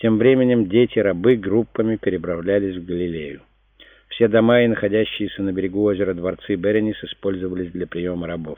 Тем временем дети-рабы группами переправлялись в Галилею. Все дома и находящиеся на берегу озера дворцы Беренис использовались для приема рабов.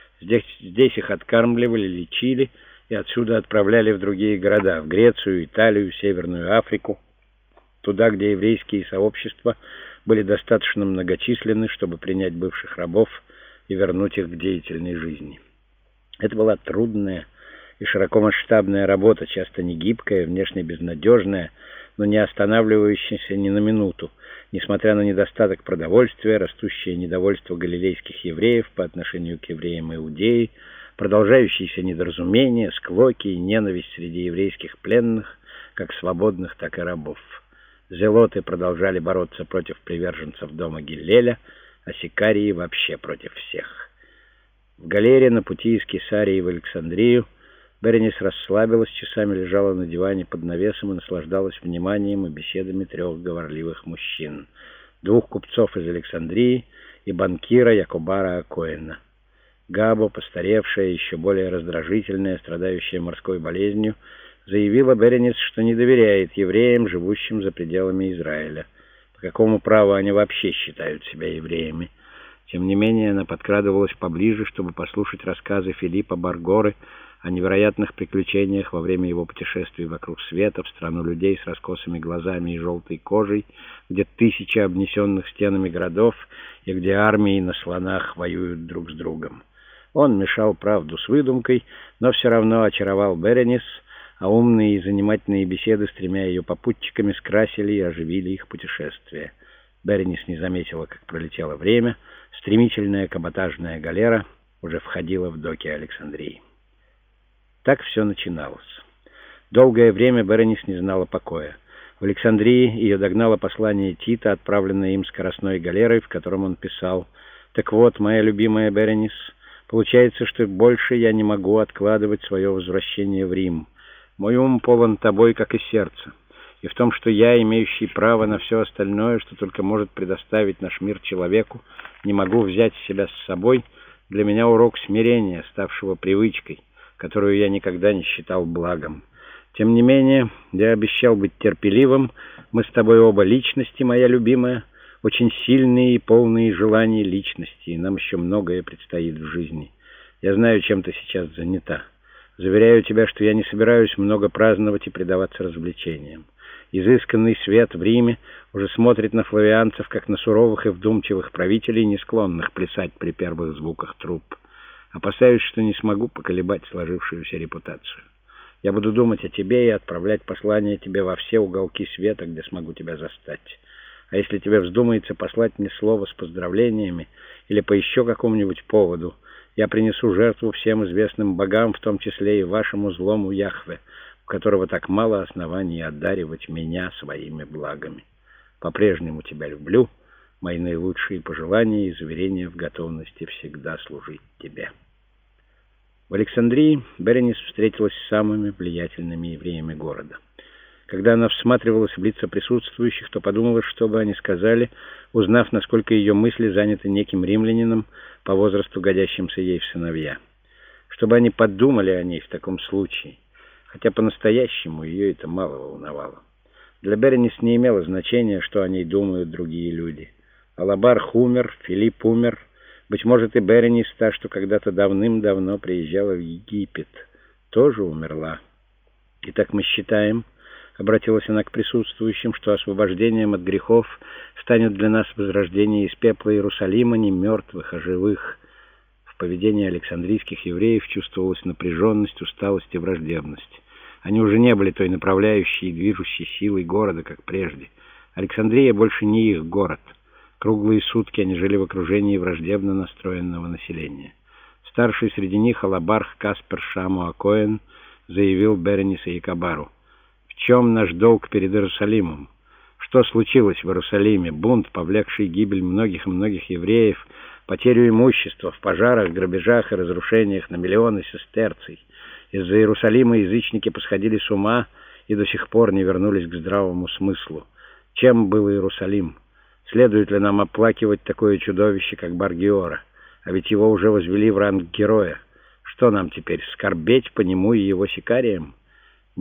Здесь их откармливали, лечили и отсюда отправляли в другие города, в Грецию, Италию, Северную Африку, туда, где еврейские сообщества были достаточно многочисленны, чтобы принять бывших рабов и вернуть их к деятельной жизни. Это была трудная и широкомасштабная работа, часто негибкая, внешне безнадежная, но не останавливающаяся ни на минуту, несмотря на недостаток продовольствия, растущее недовольство галилейских евреев по отношению к евреям Иудеи, продолжающиеся недоразумения, склоки и ненависть среди еврейских пленных, как свободных, так и рабов. Зелоты продолжали бороться против приверженцев дома Гиллеля, а сикарии вообще против всех. В галере на пути из Кесарии в Александрию Беренис расслабилась, часами лежала на диване под навесом и наслаждалась вниманием и беседами 3 говорливых мужчин: 2 купцов из Александрии и банкира Якобара Акоэна. Габо, постаревшая, еще более раздражительная, страдающая морской болезнью, заявила Беренис, что не доверяет евреям, живущим за пределами Израиля. По какому праву они вообще считают себя евреями? Тем не менее, она подкрадывалась поближе, чтобы послушать рассказы Филиппа Баргоры о невероятных приключениях во время его путешествий вокруг света, в страну людей с раскосыми глазами и желтой кожей, где тысячи обнесенных стенами городов и где армии на слонах воюют друг с другом. Он мешал правду с выдумкой, но все равно очаровал Беренис, а умные и занимательные беседы с 3 ее попутчиками скрасили и оживили их путешествие. Беренис не заметила, как пролетело время. Стремительная каботажная галера уже входила в доки Александрии. Так все начиналось. Долгое время Беренис не знала покоя. В Александрии ее догнало послание Тита, отправленное им скоростной галерой, в котором он писал: «Так вот, моя любимая Беренис, получается, что больше я не могу откладывать свое возвращение в Рим. Мой ум полон тобой, как и сердце, и в том, что я, имеющий право на все остальное, что только может предоставить наш мир человеку, не могу взять себя с собой, для меня урок смирения, ставшего привычкой, которую я никогда не считал благом. Тем не менее, я обещал быть терпеливым. Мы с тобой оба личности, моя любимая, очень сильные и полные желаний личности, и нам еще многое предстоит в жизни. Я знаю, чем ты сейчас занята. Заверяю тебя, что я не собираюсь много праздновать и предаваться развлечениям. Изысканный свет в Риме уже смотрит на флавианцев, как на суровых и вдумчивых правителей, не склонных плясать при первых звуках труб. Опасаюсь, что не смогу поколебать сложившуюся репутацию. Я буду думать о тебе и отправлять послания тебе во все уголки света, где смогу тебя застать. А если тебе вздумается послать мне слово с поздравлениями или по еще какому-нибудь поводу, я принесу жертву всем известным богам, в том числе и вашему злому Яхве, у которого так мало оснований одаривать меня своими благами. По-прежнему тебя люблю. Мои наилучшие пожелания и заверения в готовности всегда служить тебе». В Александрии Беренис встретилась с самыми влиятельными евреями города. Когда она всматривалась в лица присутствующих, то подумала, что бы они сказали, узнав, насколько ее мысли заняты неким римлянином, по возрасту годящимся ей в сыновья. Чтобы они подумали о ней в таком случае, хотя по-настоящему ее это мало волновало. Для Беренис не имело значения, что о ней думают другие люди. Алабарх умер, Филипп умер, быть может, и Беренис, та, что когда-то давным-давно приезжала в Египет, тоже умерла. «Итак мы считаем, — обратилась она к присутствующим, — что освобождением от грехов станет для нас возрождение из пепла Иерусалима не мертвых, а живых». В поведении александрийских евреев чувствовалась напряженность, усталость и враждебность. Они уже не были той направляющей и движущей силой города, как прежде. Александрия больше не их город. Круглые сутки они жили в окружении враждебно настроенного населения. Старший среди них, алабарх Каспер Шаму Акоэн, заявил Беренис и Якобару: «В чем наш долг перед Иерусалимом? Что случилось в Иерусалиме? Бунт, повлекший гибель многих и многих евреев, потерю имущества в пожарах, грабежах и разрушениях на миллионы сестерций. Из-за Иерусалима язычники посходили с ума и до сих пор не вернулись к здравому смыслу. Чем был Иерусалим? Следует ли нам оплакивать такое чудовище, как Бар-Гиора? А ведь его уже возвели в ранг героя. Что нам теперь, скорбеть по нему и его сикариям? Нет,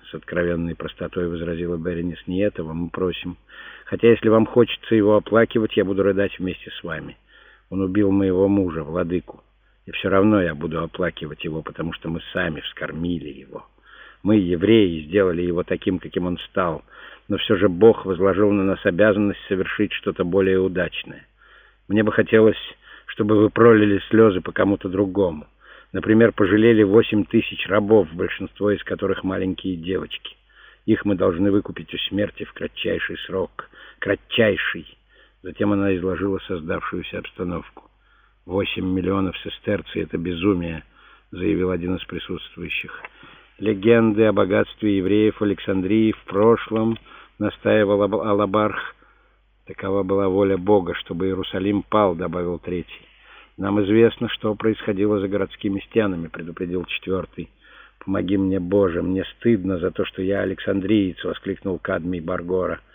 — с откровенной простотой возразила Беренис. — Не этого мы просим. Хотя, если вам хочется его оплакивать, я буду рыдать вместе с вами. Он убил моего мужа, владыку. И все равно я буду оплакивать его, потому что мы сами вскормили его. Мы, евреи, сделали его таким, каким он стал. Но все же Бог возложил на нас обязанность совершить что-то более удачное. Мне бы хотелось, чтобы вы пролили слезы по кому-то другому. Например, пожалели 8000 рабов, большинство из которых маленькие девочки. Их мы должны выкупить у смерти в кратчайший срок. Кратчайший. Затем она изложила создавшуюся обстановку. 8 миллионов сестерций — это безумие, заявил один из присутствующих. Легенды о богатстве евреев Александрии в прошлом, настаивал Алабарх. Такова была воля Бога, чтобы Иерусалим пал, добавил третий. Нам известно, что происходило за городскими стенами, предупредил четвертый. Помоги мне, Боже, мне стыдно за то, что я александриец, воскликнул Кадмий Баргора.